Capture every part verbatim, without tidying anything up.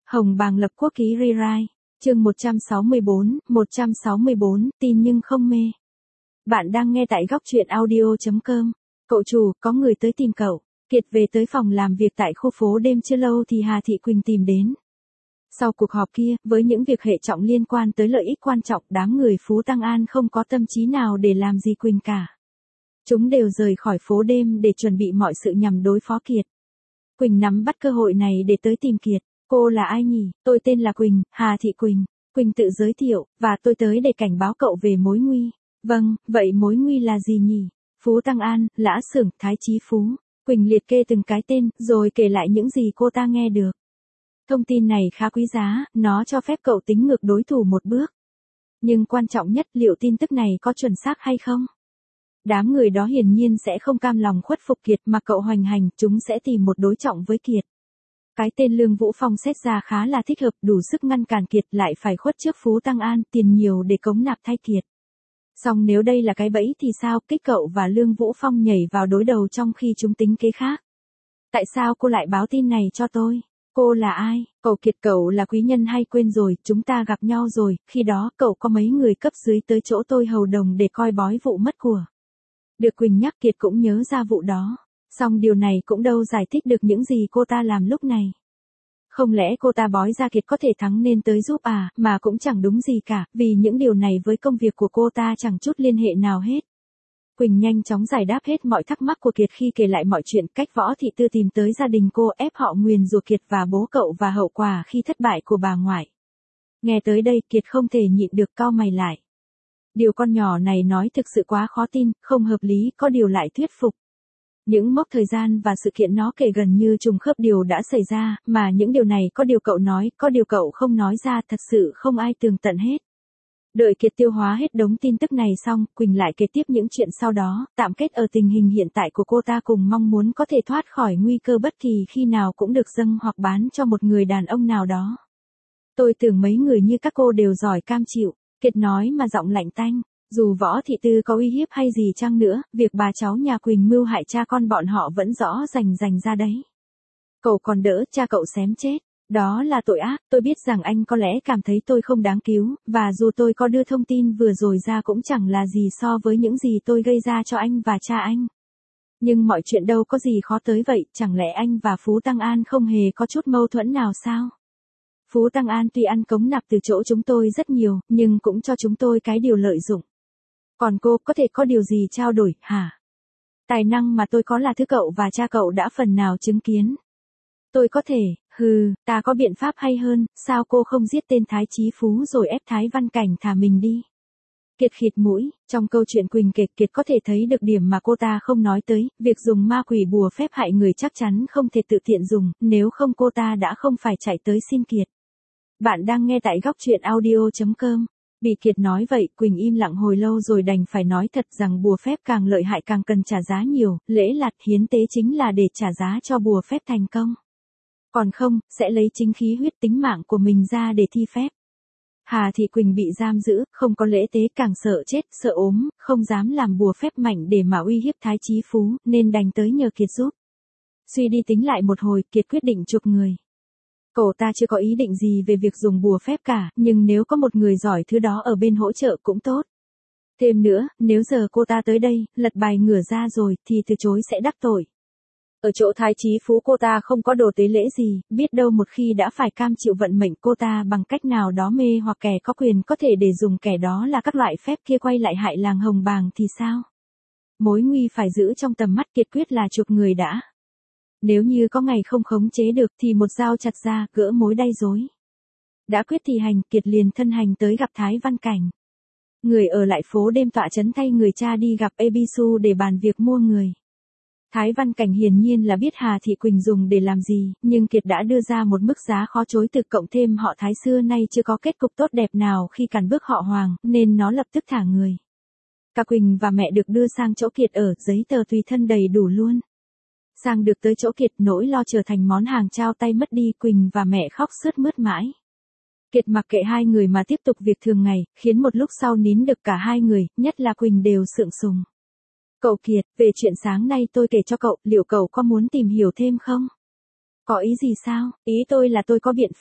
Hồng Bàng lập quốc ký rewrite, chương một trăm sáu mươi bốn, một trăm sáu mươi bốn, tin nhưng không mê. Bạn đang nghe tại góc truyện audio chấm com. Cậu chủ, có người tới tìm cậu. Kiệt về tới phòng làm việc tại khu phố đêm chưa lâu thì Hà Thị Quỳnh tìm đến. Sau cuộc họp kia, với những việc hệ trọng liên quan tới lợi ích quan trọng, đám người Phú Tăng An không có tâm trí nào để làm gì Quỳnh cả. Chúng đều rời khỏi phố đêm để chuẩn bị mọi sự nhằm đối phó Kiệt. Quỳnh nắm bắt cơ hội này để tới tìm Kiệt. Cô là ai nhỉ? Tôi tên là Quỳnh, Hà Thị Quỳnh. Quỳnh tự giới thiệu, và tôi tới để cảnh báo cậu về mối nguy. Vâng, vậy mối nguy là gì nhỉ? Phú Tăng An, Lã Xưởng, Thái Chí Phú. Quỳnh liệt kê từng cái tên, rồi kể lại những gì cô ta nghe được. Thông tin này khá quý giá, nó cho phép cậu tính ngược đối thủ một bước. Nhưng quan trọng nhất, liệu tin tức này có chuẩn xác hay không? Đám người đó hiển nhiên sẽ không cam lòng khuất phục Kiệt mà cậu hoành hành, chúng sẽ tìm một đối trọng với Kiệt. Cái tên Lương Vũ Phong xét ra khá là thích hợp, đủ sức ngăn cản Kiệt, lại phải khuất trước Phú Tăng An, tiền nhiều để cống nạp thay Kiệt. Song nếu đây là cái bẫy thì sao, kích cậu và Lương Vũ Phong nhảy vào đối đầu trong khi chúng tính kế khác. Tại sao cô lại báo tin này cho tôi? Cô là ai? Cậu Kiệt, cậu là quý nhân hay quên rồi, chúng ta gặp nhau rồi, khi đó cậu có mấy người cấp dưới tới chỗ tôi hầu đồng để coi bói vụ mất của. Được Quỳnh nhắc, Kiệt cũng nhớ ra vụ đó. Song điều này cũng đâu giải thích được những gì cô ta làm lúc này. Không lẽ cô ta bói ra Kiệt có thể thắng nên tới giúp à, mà cũng chẳng đúng gì cả, vì những điều này với công việc của cô ta chẳng chút liên hệ nào hết. Quỳnh nhanh chóng giải đáp hết mọi thắc mắc của Kiệt khi kể lại mọi chuyện, cách Võ Thị Tư tìm tới gia đình cô, ép họ nguyền rủa Kiệt và bố cậu, và hậu quả khi thất bại của bà ngoại. Nghe tới đây, Kiệt không thể nhịn được cau mày lại. Điều con nhỏ này nói thực sự quá khó tin, không hợp lý, có điều lại thuyết phục. Những mốc thời gian và sự kiện nó kể gần như trùng khớp điều đã xảy ra, mà những điều này có điều cậu nói, có điều cậu không nói ra, thật sự không ai tường tận hết. Đợi Kiệt tiêu hóa hết đống tin tức này xong, Quỳnh lại kể tiếp những chuyện sau đó, tạm kết ở tình hình hiện tại của cô ta cùng mong muốn có thể thoát khỏi nguy cơ bất kỳ khi nào cũng được dâng hoặc bán cho một người đàn ông nào đó. Tôi tưởng mấy người như các cô đều giỏi cam chịu, Kiệt nói mà giọng lạnh tanh. Dù Võ Thị Tư có uy hiếp hay gì chăng nữa, việc bà cháu nhà Quỳnh mưu hại cha con bọn họ vẫn rõ rành rành ra đấy. Cậu còn đỡ cha cậu xém chết. Đó là tội ác, tôi biết rằng anh có lẽ cảm thấy tôi không đáng cứu, và dù tôi có đưa thông tin vừa rồi ra cũng chẳng là gì so với những gì tôi gây ra cho anh và cha anh. Nhưng mọi chuyện đâu có gì khó tới vậy, chẳng lẽ anh và Phú Tăng An không hề có chút mâu thuẫn nào sao? Phú Tăng An tuy ăn cống nạp từ chỗ chúng tôi rất nhiều, nhưng cũng cho chúng tôi cái điều lợi dụng. Còn cô có thể có điều gì trao đổi, hả? Tài năng mà tôi có là thứ cậu và cha cậu đã phần nào chứng kiến. Tôi có thể, hừ, ta có biện pháp hay hơn, sao cô không giết tên Thái Chí Phú rồi ép Thái Văn Cảnh thả mình đi? Kiệt khịt mũi, trong câu chuyện Quỳnh kể, Kiệt có thể thấy được điểm mà cô ta không nói tới, việc dùng ma quỷ bùa phép hại người chắc chắn không thể tự tiện dùng, nếu không cô ta đã không phải chạy tới xin Kiệt. Bạn đang nghe tại góc truyện audio chấm com. Bị Kiệt nói vậy, Quỳnh im lặng hồi lâu rồi đành phải nói thật rằng bùa phép càng lợi hại càng cần trả giá nhiều, lễ lạt hiến tế chính là để trả giá cho bùa phép thành công. Còn không, sẽ lấy chính khí huyết tính mạng của mình ra để thi phép. Hà Thị Quỳnh bị giam giữ, không có lễ tế, càng sợ chết, sợ ốm, không dám làm bùa phép mạnh để mà uy hiếp Thái Chí Phú, nên đành tới nhờ Kiệt giúp. Suy đi tính lại một hồi, Kiệt quyết định chuộc người. Cậu ta chưa có ý định gì về việc dùng bùa phép cả, nhưng nếu có một người giỏi thứ đó ở bên hỗ trợ cũng tốt. Thêm nữa, nếu giờ cô ta tới đây, lật bài ngửa ra rồi, thì từ chối sẽ đắc tội. Ở chỗ Thái Chí Phú cô ta không có đồ tế lễ gì, biết đâu một khi đã phải cam chịu vận mệnh cô ta bằng cách nào đó mê hoặc kẻ có quyền có thể để dùng kẻ đó là các loại phép kia quay lại hại làng Hồng Bàng thì sao? Mối nguy phải giữ trong tầm mắt, Kiệt quyết là chuộc người đã. Nếu như có ngày không khống chế được thì một dao chặt ra, gỡ mối đay rối. Đã quyết thì hành, Kiệt liền thân hành tới gặp Thái Văn Cảnh. Người ở lại phố đêm tọa trấn thay người cha đi gặp Ebisu để bàn việc mua người. Thái Văn Cảnh hiển nhiên là biết Hà Thị Quỳnh dùng để làm gì, nhưng Kiệt đã đưa ra một mức giá khó chối từ, cộng thêm họ Thái xưa nay chưa có kết cục tốt đẹp nào khi cản bước họ Hoàng, nên nó lập tức thả người. Cả Quỳnh và mẹ được đưa sang chỗ Kiệt ở, giấy tờ tùy thân đầy đủ luôn. Sang được tới chỗ Kiệt, nỗi lo trở thành món hàng trao tay mất đi, Quỳnh và mẹ khóc sướt mướt mãi. Kiệt mặc kệ hai người mà tiếp tục việc thường ngày, khiến một lúc sau nín được cả hai người, nhất là Quỳnh đều sượng sùng. Cậu Kiệt, về chuyện sáng nay tôi kể cho cậu, liệu cậu có muốn tìm hiểu thêm không? Có ý gì sao? Ý tôi là tôi có biện pháp.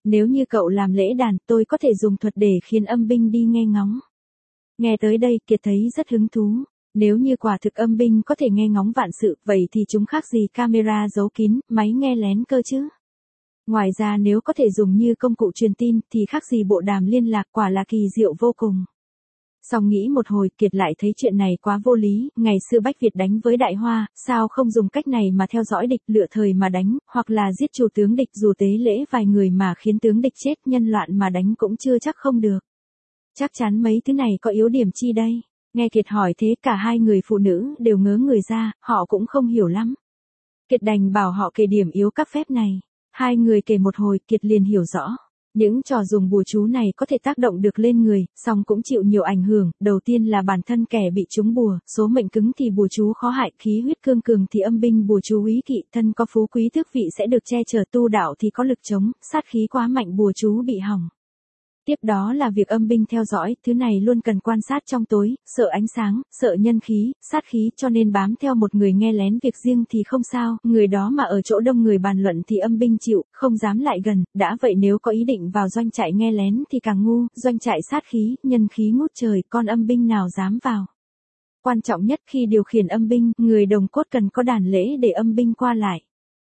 Nếu như cậu làm lễ đàn, tôi có thể dùng thuật để khiến âm binh đi nghe ngóng. Nghe tới đây, Kiệt thấy rất hứng thú. Nếu như quả thực âm binh có thể nghe ngóng vạn sự, vậy thì chúng khác gì camera giấu kín, máy nghe lén cơ chứ? Ngoài ra nếu có thể dùng như công cụ truyền tin, thì khác gì bộ đàm liên lạc, quả là kỳ diệu vô cùng. Xong nghĩ một hồi, Kiệt lại thấy chuyện này quá vô lý, ngày xưa Bách Việt đánh với Đại Hoa, sao không dùng cách này mà theo dõi địch, lựa thời mà đánh, hoặc là giết chủ tướng địch, dù tế lễ vài người mà khiến tướng địch chết, nhân loạn mà đánh cũng chưa chắc không được. Chắc chắn mấy thứ này có yếu điểm chi đây? Nghe Kiệt hỏi thế, cả hai người phụ nữ đều ngớ người ra, họ cũng không hiểu lắm. Kiệt đành bảo họ kể điểm yếu các phép này. Hai người kể một hồi, Kiệt liền hiểu rõ. Những trò dùng bùa chú này có thể tác động được lên người, song cũng chịu nhiều ảnh hưởng. Đầu tiên là bản thân kẻ bị trúng bùa, số mệnh cứng thì bùa chú khó hại, khí huyết cương cường thì âm binh bùa chú úy kỵ, thân có phú quý tước vị sẽ được che chở, tu đạo thì có lực chống, sát khí quá mạnh bùa chú bị hỏng. Tiếp đó là việc âm binh theo dõi, thứ này luôn cần quan sát trong tối, sợ ánh sáng, sợ nhân khí, sát khí, cho nên bám theo một người nghe lén việc riêng thì không sao, người đó mà ở chỗ đông người bàn luận thì âm binh chịu, không dám lại gần, đã vậy nếu có ý định vào doanh trại nghe lén thì càng ngu, doanh trại sát khí, nhân khí ngút trời, con âm binh nào dám vào. Quan trọng nhất khi điều khiển âm binh, người đồng cốt cần có đàn lễ để âm binh qua lại.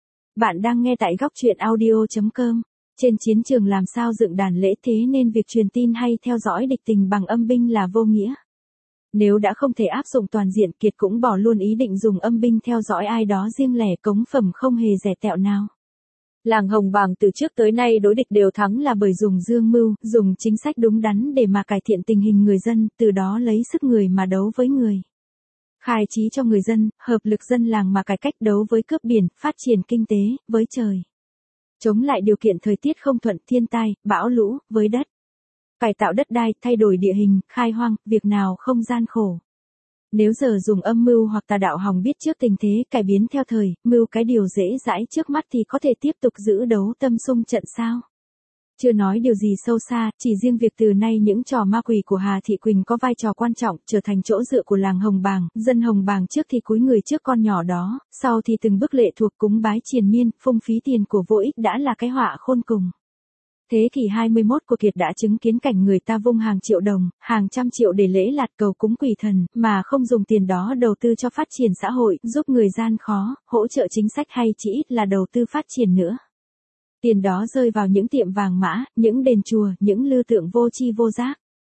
Bạn đang nghe tại góc truyện audio chấm com. Trên chiến trường làm sao dựng đàn lễ, thế nên việc truyền tin hay theo dõi địch tình bằng âm binh là vô nghĩa. Nếu đã không thể áp dụng toàn diện, Kiệt cũng bỏ luôn ý định dùng âm binh theo dõi ai đó riêng lẻ, cống phẩm không hề rẻ tẹo nào. Làng Hồng Bàng từ trước tới nay đối địch đều thắng là bởi dùng dương mưu, dùng chính sách đúng đắn để mà cải thiện tình hình người dân, từ đó lấy sức người mà đấu với người. Khai trí cho người dân, hợp lực dân làng mà cải cách, đấu với cướp biển, phát triển kinh tế, với trời. Chống lại điều kiện thời tiết không thuận, thiên tai, bão lũ, với đất. Cải tạo đất đai, thay đổi địa hình, khai hoang, việc nào không gian khổ. Nếu giờ dùng âm mưu hoặc tà đạo hòng biết trước tình thế, cải biến theo thời, mưu cái điều dễ dãi trước mắt thì có thể tiếp tục giữ đấu tâm xung trận sao? Chưa nói điều gì sâu xa, chỉ riêng việc từ nay những trò ma quỷ của Hà Thị Quỳnh có vai trò quan trọng, trở thành chỗ dựa của làng Hồng Bàng, dân Hồng Bàng trước thì cúi người trước con nhỏ đó, sau thì từng bước lệ thuộc cúng bái triền miên, phung phí tiền của vô ích đã là cái họa khôn cùng. Thế kỷ hai mươi mốt của Kiệt đã chứng kiến cảnh người ta vung hàng triệu đồng, hàng trăm triệu để lễ lạt cầu cúng quỷ thần, mà không dùng tiền đó đầu tư cho phát triển xã hội, giúp người gian khó, hỗ trợ chính sách hay chỉ ít là đầu tư phát triển nữa. Tiền đó rơi vào những tiệm vàng mã, những đền chùa, những lư tượng vô tri vô giác.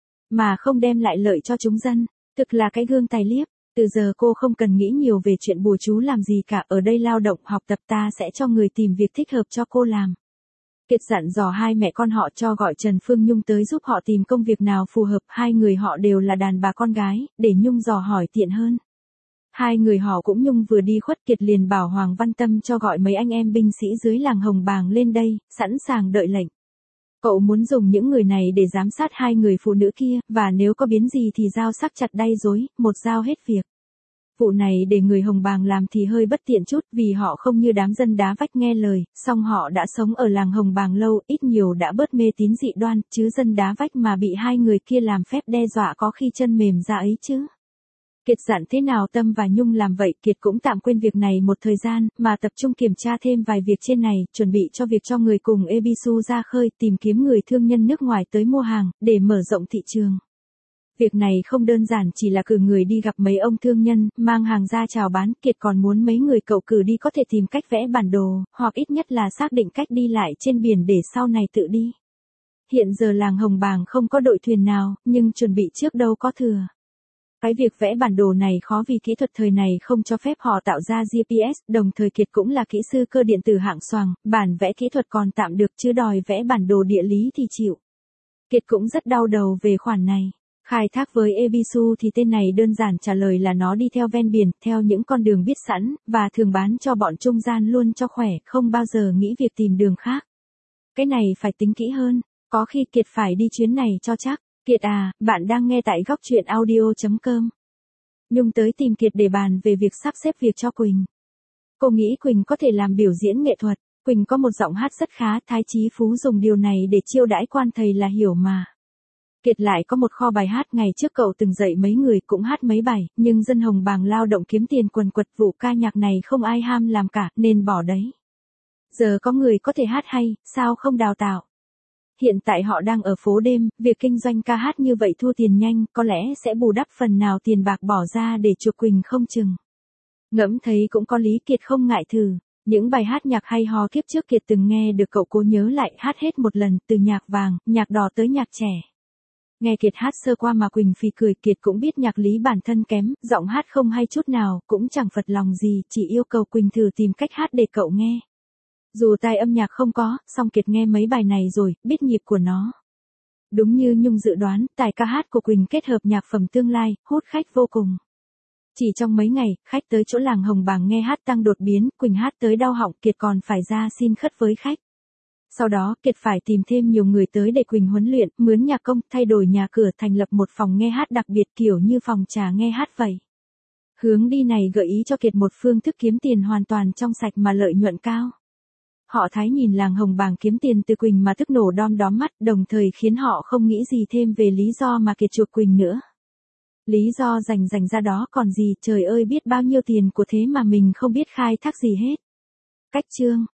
Mà không đem lại lợi cho chúng dân, thực là cái gương tài liếp. Từ giờ cô không cần nghĩ nhiều về chuyện bùa chú làm gì cả, ở đây lao động học tập ta sẽ cho người tìm việc thích hợp cho cô làm. Kiệt dặn dò hai mẹ con họ cho gọi Trần Phương Nhung tới giúp họ tìm công việc nào phù hợp, hai người họ đều là đàn bà con gái, để Nhung dò hỏi tiện hơn. Hai người họ cũng Nhung vừa đi khuất, Kiệt liền bảo Hoàng Văn Tâm cho gọi mấy anh em binh sĩ dưới làng Hồng Bàng lên đây, sẵn sàng đợi lệnh. Cậu muốn dùng những người này để giám sát hai người phụ nữ kia, và nếu có biến gì thì dao sắc chặt đay dối, một dao hết việc. Vụ này để người Hồng Bàng làm thì hơi bất tiện chút, vì họ không như đám dân đá vách nghe lời, song họ đã sống ở làng Hồng Bàng lâu, ít nhiều đã bớt mê tín dị đoan, chứ dân đá vách mà bị hai người kia làm phép đe dọa có khi chân mềm ra ấy chứ. Kiệt dặn thế nào Tâm và Nhung làm vậy, Kiệt cũng tạm quên việc này một thời gian, mà tập trung kiểm tra thêm vài việc trên này, chuẩn bị cho việc cho người cùng Ebisu ra khơi, tìm kiếm người thương nhân nước ngoài tới mua hàng, để mở rộng thị trường. Việc này không đơn giản chỉ là cử người đi gặp mấy ông thương nhân, mang hàng ra chào bán, Kiệt còn muốn mấy người cậu cử đi có thể tìm cách vẽ bản đồ, hoặc ít nhất là xác định cách đi lại trên biển để sau này tự đi. Hiện giờ làng Hồng Bàng không có đội thuyền nào, nhưng chuẩn bị trước đâu có thừa. Cái việc vẽ bản đồ này khó vì kỹ thuật thời này không cho phép họ tạo ra giê pê ét, đồng thời Kiệt cũng là kỹ sư cơ điện tử hạng xoàng, bản vẽ kỹ thuật còn tạm được chứ đòi vẽ bản đồ địa lý thì chịu. Kiệt cũng rất đau đầu về khoản này. Khai thác với Ebisu thì tên này đơn giản trả lời là nó đi theo ven biển, theo những con đường biết sẵn, và thường bán cho bọn trung gian luôn cho khỏe, không bao giờ nghĩ việc tìm đường khác. Cái này phải tính kỹ hơn, có khi Kiệt phải đi chuyến này cho chắc. Kiệt à, bạn đang nghe tại góc truyện audio chấm com. Nhung tới tìm Kiệt để bàn về việc sắp xếp việc cho Quỳnh. Cô nghĩ Quỳnh có thể làm biểu diễn nghệ thuật, Quỳnh có một giọng hát rất khá, Thái Chí Phú dùng điều này để chiêu đãi quan thầy là hiểu mà. Kiệt lại có một kho bài hát, ngày trước cậu từng dạy mấy người cũng hát mấy bài, nhưng dân Hồng Bàng lao động kiếm tiền quần quật, vụ ca nhạc này không ai ham làm cả, nên bỏ đấy. Giờ có người có thể hát hay, sao không đào tạo? Hiện tại họ đang ở phố đêm, việc kinh doanh ca hát như vậy thua tiền nhanh, có lẽ sẽ bù đắp phần nào tiền bạc bỏ ra để chuộc Quỳnh không chừng. Ngẫm thấy cũng có lý, Kiệt không ngại thử. Những bài hát nhạc hay ho kiếp trước Kiệt từng nghe được cậu cố nhớ lại hát hết một lần, từ nhạc vàng, nhạc đỏ tới nhạc trẻ. Nghe Kiệt hát sơ qua mà Quỳnh phì cười, Kiệt cũng biết nhạc lý bản thân kém, giọng hát không hay chút nào, cũng chẳng phật lòng gì, chỉ yêu cầu Quỳnh thử tìm cách hát để cậu nghe. Dù tài âm nhạc không có, song Kiệt nghe mấy bài này rồi, biết nhịp của nó. Đúng như Nhung dự đoán, tài ca hát của Quỳnh kết hợp nhạc phẩm tương lai, hút khách vô cùng. Chỉ trong mấy ngày, khách tới chỗ làng Hồng Bàng nghe hát tăng đột biến, Quỳnh hát tới đau họng, Kiệt còn phải ra xin khất với khách. Sau đó, Kiệt phải tìm thêm nhiều người tới để Quỳnh huấn luyện, mướn nhạc công, thay đổi nhà cửa, thành lập một phòng nghe hát đặc biệt kiểu như phòng trà nghe hát vậy. Hướng đi này gợi ý cho Kiệt một phương thức kiếm tiền hoàn toàn trong sạch mà lợi nhuận cao. Họ Thái nhìn làng Hồng Bàng kiếm tiền từ Quỳnh mà tức nổ đom đóm mắt, đồng thời khiến họ không nghĩ gì thêm về lý do mà Kiệt chuộc Quỳnh nữa. Lý do dành dành ra đó còn gì, trời ơi biết bao nhiêu tiền của thế mà mình không biết khai thác gì hết. Cách chương